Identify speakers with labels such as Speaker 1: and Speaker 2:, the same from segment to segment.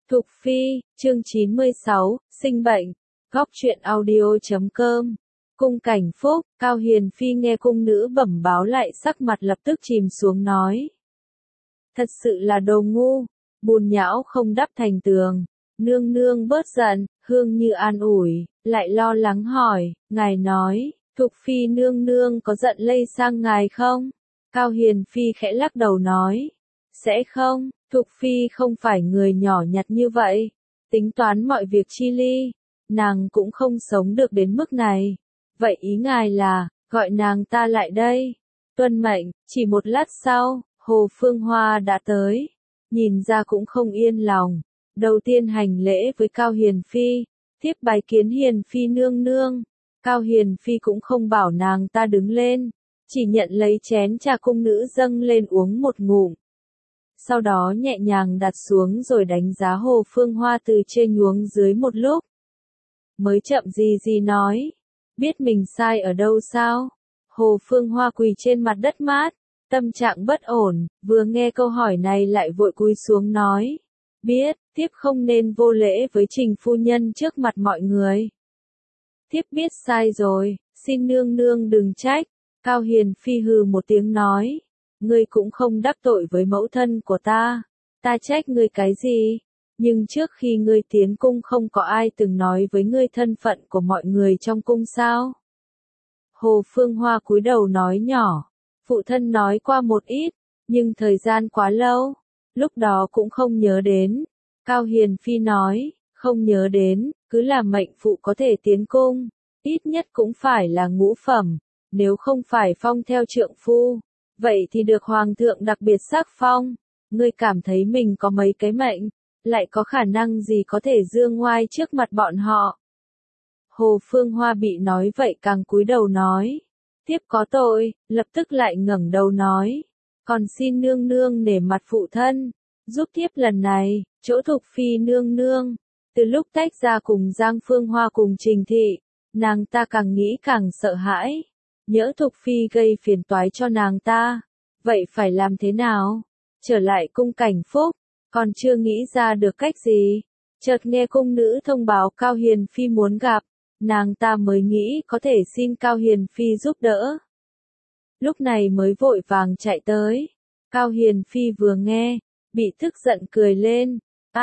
Speaker 1: Thục Phi, chương 96, sinh bệnh, góc truyện audio.com. Cung Cảnh Phúc, Cao Hiền Phi nghe cung nữ bẩm báo lại sắc mặt lập tức chìm xuống nói. Thật sự là đồ ngu, bùn nhão không đắp thành tường. Nương nương bớt giận, Hương Như an ủi, lại lo lắng hỏi, ngài nói, Thục Phi nương nương có giận lây sang ngài không? Cao Hiền Phi khẽ lắc đầu nói, sẽ không, Thục Phi không phải người nhỏ nhặt như vậy, tính toán mọi việc chi ly, nàng cũng không sống được đến mức này. Vậy ý ngài là, gọi nàng ta lại đây. Tuân mệnh, chỉ một lát sau, Hồ Phương Hoa đã tới, nhìn ra cũng không yên lòng. Đầu tiên hành lễ với Cao Hiền Phi, tiếp bái kiến Hiền Phi nương nương. Cao Hiền Phi cũng không bảo nàng ta đứng lên, chỉ nhận lấy chén trà cung nữ dâng lên uống một ngụm. Sau đó nhẹ nhàng đặt xuống rồi đánh giá Hồ Phương Hoa từ trên xuống dưới một lúc. Mới chậm gì nói, biết mình sai ở đâu sao? Hồ Phương Hoa quỳ trên mặt đất mát, tâm trạng bất ổn, vừa nghe câu hỏi này lại vội cúi xuống nói. Biết, thiếp không nên vô lễ với Trình phu nhân trước mặt mọi người. Thiếp biết sai rồi, xin nương nương đừng trách. Cao Hiền Phi hừ một tiếng nói. Ngươi cũng không đắc tội với mẫu thân của ta trách ngươi cái gì? Nhưng trước khi ngươi tiến cung không có ai từng nói với ngươi thân phận của mọi người trong cung sao? Hồ Phương Hoa cúi đầu nói nhỏ, phụ thân nói qua một ít, nhưng thời gian quá lâu, lúc đó cũng không nhớ đến. Cao Hiền Phi nói, không nhớ đến, cứ làm mệnh phụ có thể tiến cung, ít nhất cũng phải là ngũ phẩm, nếu không phải phong theo trượng phu, vậy thì được hoàng thượng đặc biệt sắc phong. Ngươi cảm thấy mình có mấy cái mệnh, lại có khả năng gì có thể dương ngoai trước mặt bọn họ? Hồ Phương Hoa bị nói vậy càng cúi đầu nói, thiếp có tội, lập tức lại ngẩng đầu nói, còn xin nương nương nể mặt phụ thân, giúp thiếp lần này, chỗ Thục Phi nương nương. Từ lúc tách ra cùng Giang Phương Hoa cùng Trình Thị, nàng ta càng nghĩ càng sợ hãi, nhỡ Thục Phi gây phiền toái cho nàng ta, vậy phải làm thế nào? Trở lại cung Cảnh Phúc, còn chưa nghĩ ra được cách gì, chợt nghe cung nữ thông báo Cao Hiền Phi muốn gặp, nàng ta mới nghĩ có thể xin Cao Hiền Phi giúp đỡ. Lúc này mới vội vàng chạy tới, Cao Hiền Phi vừa nghe, bị tức giận cười lên,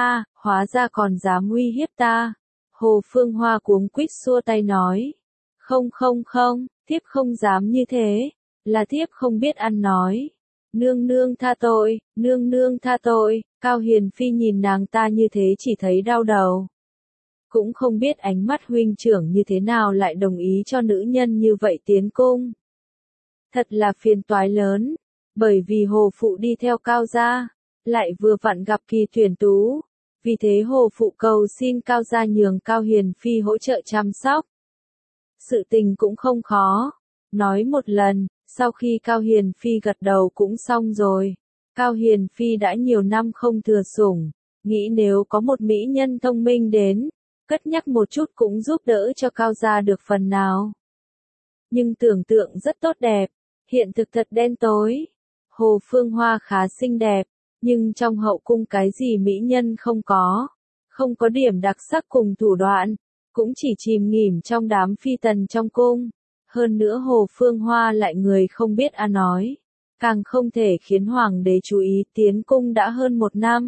Speaker 1: hóa ra còn dám uy hiếp ta. Hồ Phương Hoa cuống quýt xua tay nói, không, thiếp không dám như thế, là thiếp không biết ăn nói. Nương nương tha tội, nương nương tha tội. Cao Hiền Phi nhìn nàng ta như thế chỉ thấy đau đầu. Cũng không biết ánh mắt huynh trưởng như thế nào lại đồng ý cho nữ nhân như vậy tiến cung. Thật là phiền toái lớn, bởi vì Hồ Phụ đi theo Cao gia, lại vừa vặn gặp kỳ tuyển tú. Vì thế Hồ Phụ cầu xin Cao gia nhường Cao Hiền Phi hỗ trợ chăm sóc. Sự tình cũng không khó, nói một lần. Sau khi Cao Hiền Phi gật đầu cũng xong rồi. Cao Hiền Phi đã nhiều năm không thừa sủng, nghĩ nếu có một mỹ nhân thông minh đến, cất nhắc một chút cũng giúp đỡ cho Cao gia được phần nào. Nhưng tưởng tượng rất tốt đẹp, hiện thực thật đen tối. Hồ Phương Hoa khá xinh đẹp, nhưng trong hậu cung cái gì mỹ nhân không có điểm đặc sắc cùng thủ đoạn, cũng chỉ chìm nghỉm trong đám phi tần trong cung. Hơn nữa Hồ Phương Hoa lại người không biết ăn nói, càng không thể khiến hoàng đế chú ý. Tiến cung đã hơn 1 năm.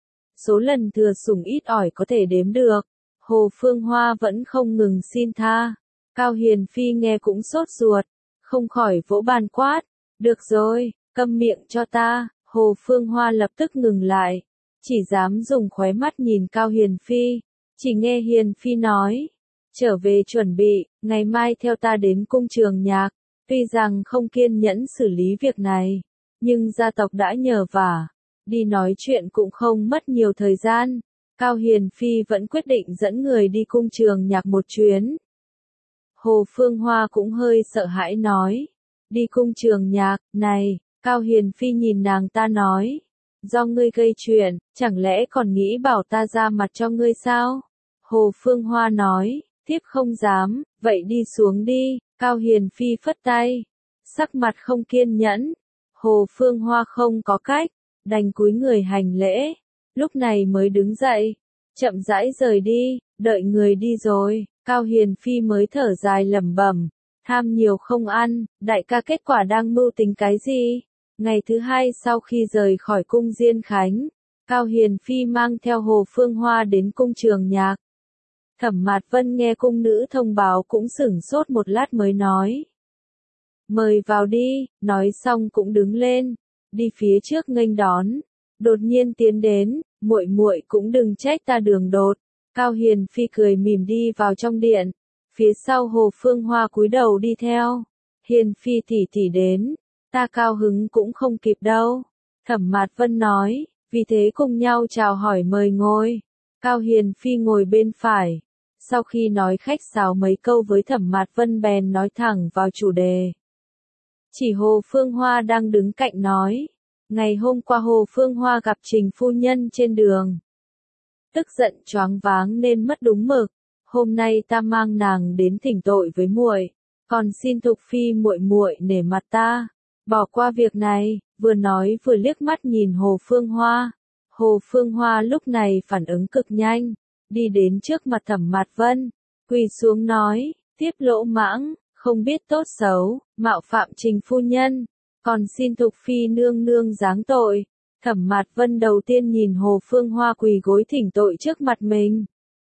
Speaker 1: Số lần thừa sủng ít ỏi có thể đếm được, Hồ Phương Hoa vẫn không ngừng xin tha. Cao Hiền Phi nghe cũng sốt ruột, không khỏi vỗ bàn quát, được rồi, câm miệng cho ta. Hồ Phương Hoa lập tức ngừng lại, chỉ dám dùng khóe mắt nhìn Cao Hiền Phi, chỉ nghe Hiền Phi nói. Trở về chuẩn bị, ngày mai theo ta đến cung Trường Nhạc. Tuy rằng không kiên nhẫn xử lý việc này, nhưng gia tộc đã nhờ vả, đi nói chuyện cũng không mất nhiều thời gian. Cao Hiền Phi vẫn quyết định dẫn người đi cung Trường Nhạc một chuyến. Hồ Phương Hoa cũng hơi sợ hãi nói, đi cung Trường Nhạc, này, Cao Hiền Phi nhìn nàng ta nói, do ngươi gây chuyện, chẳng lẽ còn nghĩ bảo ta ra mặt cho ngươi sao? Hồ Phương Hoa nói, thiếp không dám, vậy đi xuống đi. Cao Hiền Phi phất tay, sắc mặt không kiên nhẫn. Hồ Phương Hoa không có cách, đành cúi người hành lễ. lúc này mới đứng dậy, chậm rãi rời đi, đợi người đi rồi, Cao Hiền Phi mới thở dài lẩm bẩm, tham nhiều không ăn, đại ca kết quả đang mưu tính cái gì? Ngày thứ hai sau khi rời khỏi cung Diên Khánh, Cao Hiền Phi mang theo Hồ Phương Hoa đến cung Trường Nhạc. Thẩm Mạt Vân nghe cung nữ thông báo cũng sửng sốt một lát mới nói. Mời vào đi, nói xong cũng đứng lên, đi phía trước nghênh đón, đột nhiên tiến đến, muội muội cũng đừng trách ta đường đột. Cao Hiền Phi cười mỉm đi vào trong điện, phía sau Hồ Phương Hoa cúi đầu đi theo. Hiền Phi tỷ tỷ đến, ta cao hứng cũng không kịp đâu. Thẩm Mạt Vân nói, vì thế cùng nhau chào hỏi mời ngồi. Cao Hiền Phi ngồi bên phải. Sau khi nói khách sáo mấy câu với Thẩm Mạt Vân bèn nói thẳng vào chủ đề. Chỉ Hồ Phương Hoa đang đứng cạnh nói, ngày hôm qua Hồ Phương Hoa gặp Trình phu nhân trên đường. Tức giận choáng váng nên mất đúng mực, hôm nay ta mang nàng đến thỉnh tội với muội, còn xin Thục Phi muội muội nể mặt ta, bỏ qua việc này, vừa nói vừa liếc mắt nhìn Hồ Phương Hoa. Hồ Phương Hoa lúc này phản ứng cực nhanh, đi đến trước mặt Thẩm Mạt Vân, quỳ xuống nói, tiếp lỗ mãng, không biết tốt xấu, mạo phạm Trình phu nhân, còn xin Thục Phi nương nương giáng tội. Thẩm Mạt Vân đầu tiên nhìn Hồ Phương Hoa quỳ gối thỉnh tội trước mặt mình.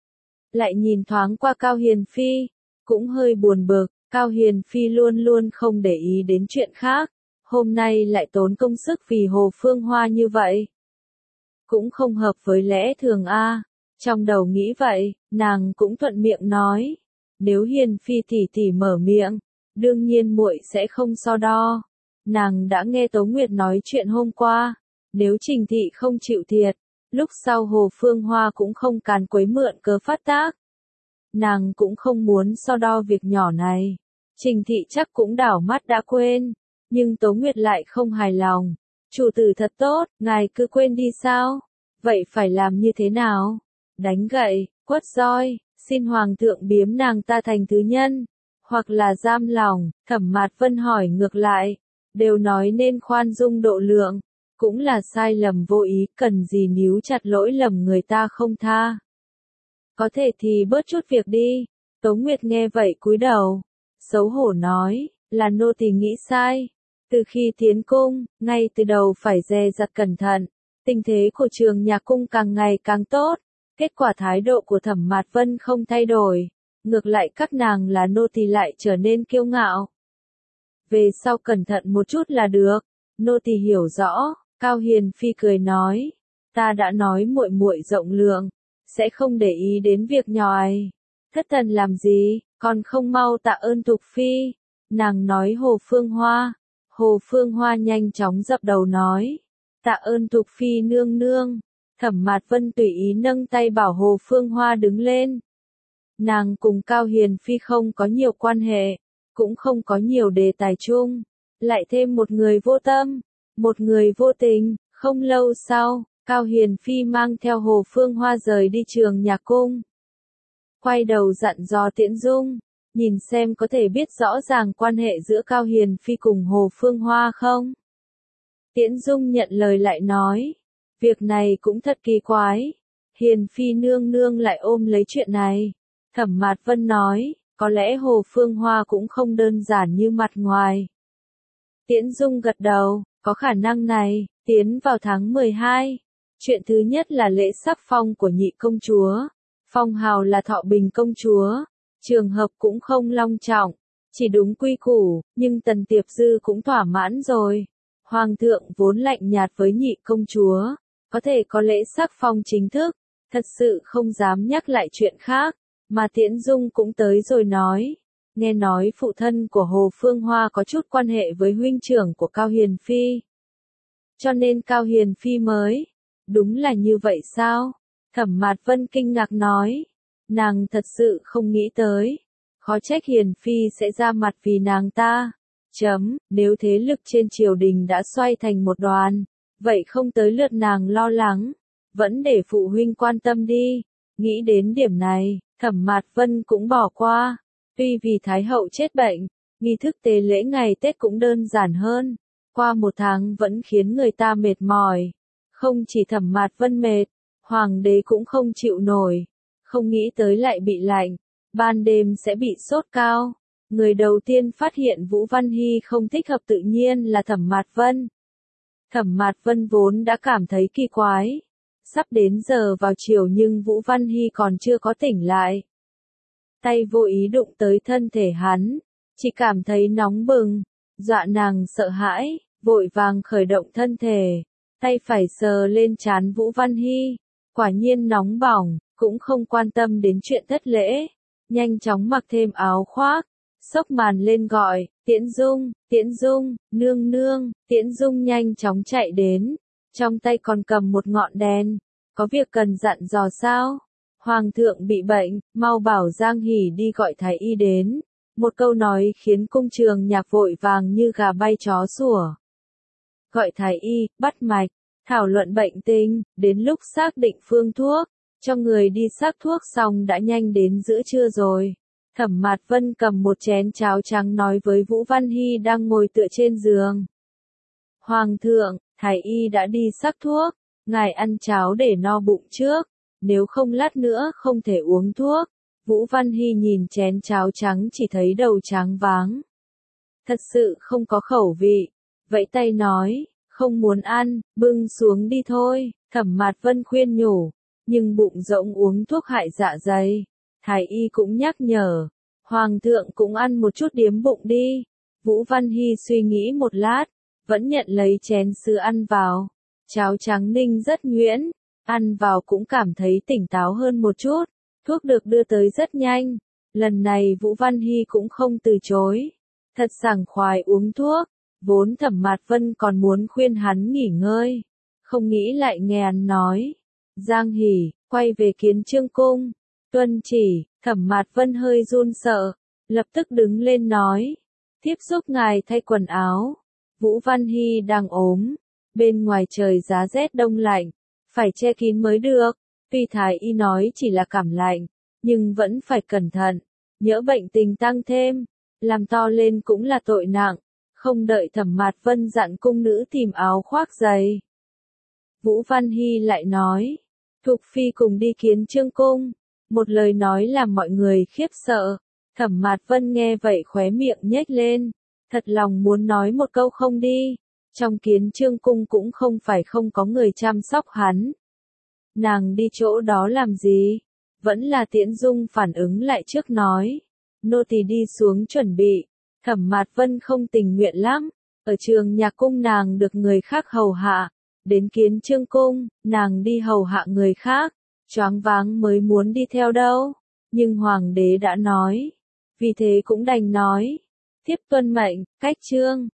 Speaker 1: Lại nhìn thoáng qua Cao Hiền Phi, cũng hơi buồn bực, Cao Hiền Phi luôn luôn không để ý đến chuyện khác, hôm nay lại tốn công sức vì Hồ Phương Hoa như vậy. Cũng không hợp với lẽ thường a. Trong đầu nghĩ vậy, nàng cũng thuận miệng nói, nếu Hiền Phi tỷ tỷ mở miệng, đương nhiên muội sẽ không so đo. Nàng đã nghe Tố Nguyệt nói chuyện hôm qua, nếu Trình thị không chịu thiệt, lúc sau Hồ Phương Hoa cũng không càn quấy mượn cớ phát tác. Nàng cũng không muốn so đo việc nhỏ này. Trình thị chắc cũng đảo mắt đã quên, nhưng Tố Nguyệt lại không hài lòng. Chủ tử thật tốt, ngài cứ quên đi sao? Vậy phải làm như thế nào? Đánh gậy, quất roi, xin hoàng thượng biếm nàng ta thành thứ nhân, hoặc là giam lòng. Thẩm Mạt Vân hỏi ngược lại, đều nói nên khoan dung độ lượng, cũng là sai lầm vô ý, cần gì níu chặt lỗi lầm người ta không tha. Có thể thì bớt chút việc đi. Tố Nguyệt nghe vậy cúi đầu, xấu hổ nói, là nô tỳ nghĩ sai. Từ khi tiến cung, ngay từ đầu phải dè dặt cẩn thận, tình thế của Trường Nhạc cung càng ngày càng tốt. Kết quả thái độ của Thẩm Mạt Vân không thay đổi, ngược lại các nàng là nô tỳ lại trở nên kiêu ngạo. Về sau cẩn thận một chút là được, nô tỳ hiểu rõ. Cao Hiền Phi cười nói, ta đã nói muội muội rộng lượng, sẽ không để ý đến việc nhỏ ấy. Thất thần làm gì, còn không mau tạ ơn Thục Phi. Nàng nói Hồ Phương Hoa. Hồ Phương Hoa nhanh chóng dập đầu nói, tạ ơn Thục Phi nương nương. Thẩm Mạt Vân tùy ý nâng tay bảo Hồ Phương Hoa đứng lên. Nàng cùng Cao Hiền Phi không có nhiều quan hệ, cũng không có nhiều đề tài chung, lại thêm một người vô tâm, một người vô tình. Không lâu sau, Cao Hiền Phi mang theo Hồ Phương Hoa rời đi Trường Nhạc cung. Quay đầu dặn dò Tiễn Dung, nhìn xem có thể biết rõ ràng quan hệ giữa Cao Hiền Phi cùng Hồ Phương Hoa không. Tiễn Dung nhận lời lại nói, việc này cũng thật kỳ quái, Hiền Phi nương nương lại ôm lấy chuyện này. Thẩm Mạt Vân nói, có lẽ Hồ Phương Hoa cũng không đơn giản như mặt ngoài. Tiễn Dung gật đầu, có khả năng này. Tiến vào tháng 12, chuyện thứ nhất là lễ sắc phong của nhị công chúa, phong hào là Thọ Bình công chúa, trường hợp cũng không long trọng, chỉ đúng quy củ, nhưng Tần Tiệp Dư cũng thỏa mãn rồi. Hoàng thượng vốn lạnh nhạt với nhị công chúa, có thể có lễ sắc phong chính thức, thật sự không dám nhắc lại chuyện khác, mà Tiễn Dung cũng tới rồi nói, nghe nói phụ thân của Hồ Phương Hoa có chút quan hệ với huynh trưởng của Cao Hiền Phi. Cho nên Cao Hiền Phi mới, đúng là như vậy sao? Thẩm Mạt Vân kinh ngạc nói, nàng thật sự không nghĩ tới, khó trách Hiền Phi sẽ ra mặt vì nàng ta. Nếu thế lực trên triều đình đã xoay thành một đoàn, vậy không tới lượt nàng lo lắng, vẫn để phụ huynh quan tâm đi. Nghĩ đến điểm này, Thẩm Mạt Vân cũng bỏ qua, tuy vì Thái hậu chết bệnh, nghi thức tế lễ ngày Tết cũng đơn giản hơn. Qua một tháng vẫn khiến người ta mệt mỏi. Không chỉ Thẩm Mạt Vân mệt, Hoàng đế cũng không chịu nổi, không nghĩ tới lại bị lạnh, ban đêm sẽ bị sốt cao. Người đầu tiên phát hiện Vũ Văn Hy không thích hợp tự nhiên là Thẩm Mạt Vân. Thẩm Mạt Vân vốn đã cảm thấy kỳ quái. Sắp đến giờ vào chiều nhưng Vũ Văn Hy còn chưa có tỉnh lại. Tay vô ý đụng tới thân thể hắn, chỉ cảm thấy nóng bừng, dọa nàng sợ hãi, vội vàng khởi động thân thể, tay phải sờ lên trán Vũ Văn Hy, quả nhiên nóng bỏng, cũng không quan tâm đến chuyện thất lễ, nhanh chóng mặc thêm áo khoác, xốc màn lên gọi, Tiễn Dung, nương nương, Tiễn Dung nhanh chóng chạy đến, trong tay còn cầm một ngọn đèn, có việc cần dặn dò sao? Hoàng thượng bị bệnh, mau bảo Giang Hỷ đi gọi thái y đến. Một câu nói khiến cung trường nhạc vội vàng như gà bay chó sủa. Gọi thái y, bắt mạch, thảo luận bệnh tình, đến lúc xác định phương thuốc, cho người đi xác thuốc xong đã nhanh đến giữa trưa rồi. Thẩm Mạt Vân cầm một chén cháo trắng nói với Vũ Văn Hy đang ngồi tựa trên giường. Hoàng thượng, thái y đã đi xác thuốc, ngài ăn cháo để no bụng trước, nếu không lát nữa không thể uống thuốc. Vũ Văn Hy nhìn chén cháo trắng chỉ thấy đầu trắng váng. Thật sự không có khẩu vị, vẫy tay nói, không muốn ăn, bưng xuống đi thôi. Thẩm Mạt Vân khuyên nhủ, nhưng bụng rỗng uống thuốc hại dạ dày. Thái y cũng nhắc nhở, Hoàng thượng cũng ăn một chút điếm bụng đi. Vũ Văn Hy suy nghĩ một lát, vẫn nhận lấy chén sứ ăn vào. Cháo trắng ninh rất nhuyễn, ăn vào cũng cảm thấy tỉnh táo hơn một chút. Thuốc được đưa tới rất nhanh, lần này Vũ Văn Hy cũng không từ chối. Thật sảng khoái uống thuốc, vốn Thẩm Mạt Vân còn muốn khuyên hắn nghỉ ngơi. Không nghĩ lại nghe hắn nói. Giang Hỷ, quay về Kiến Chương cung. Tuân chỉ, Thẩm Mạt Vân hơi run sợ, lập tức đứng lên nói. Tiếp giúp ngài thay quần áo. Vũ Văn Hy đang ốm, bên ngoài trời giá rét đông lạnh, phải che kín mới được. Tuy thái y nói chỉ là cảm lạnh, nhưng vẫn phải cẩn thận, nhỡ bệnh tình tăng thêm, làm to lên cũng là tội nặng. Không đợi Thẩm Mạt Vân dặn cung nữ tìm áo khoác dày, Vũ Văn Hy lại nói, Thục Phi cùng đi Kiến Chương cung. Một lời nói làm mọi người khiếp sợ. Thẩm Mạt Vân nghe vậy khóe miệng nhếch lên, thật lòng muốn nói một câu không đi. Trong Kiến Chương cung cũng không phải không có người chăm sóc hắn. Nàng đi chỗ đó làm gì? Vẫn là Tiễn Dung phản ứng lại trước nói. Nô tỳ đi xuống chuẩn bị. Thẩm Mạt Vân không tình nguyện lắm. Ở Trường Nhạc cung nàng được người khác hầu hạ. Đến Kiến Chương cung, nàng đi hầu hạ người khác. Choáng váng mới muốn đi theo đâu. Nhưng Hoàng đế đã nói. Vì thế cũng đành nói. Tiếp tuân mệnh, cách chương.